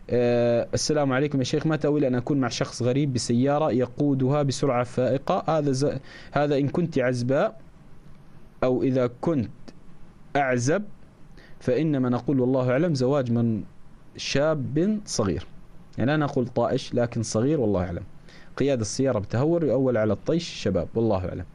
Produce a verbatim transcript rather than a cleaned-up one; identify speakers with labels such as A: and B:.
A: آه السلام عليكم يا شيخ، ما تأويل أن أكون مع شخص غريب بسيارة يقودها بسرعة فائقة؟ هذا ز... هذا إن كنت عزباء، أو إذا كنت أعزب فإنما نقول والله أعلم زواج من شاب صغير، يعني لا نقول طائش لكن صغير، والله أعلم. قيادة السيارة بتهور يؤول على الطيش شباب، والله أعلم.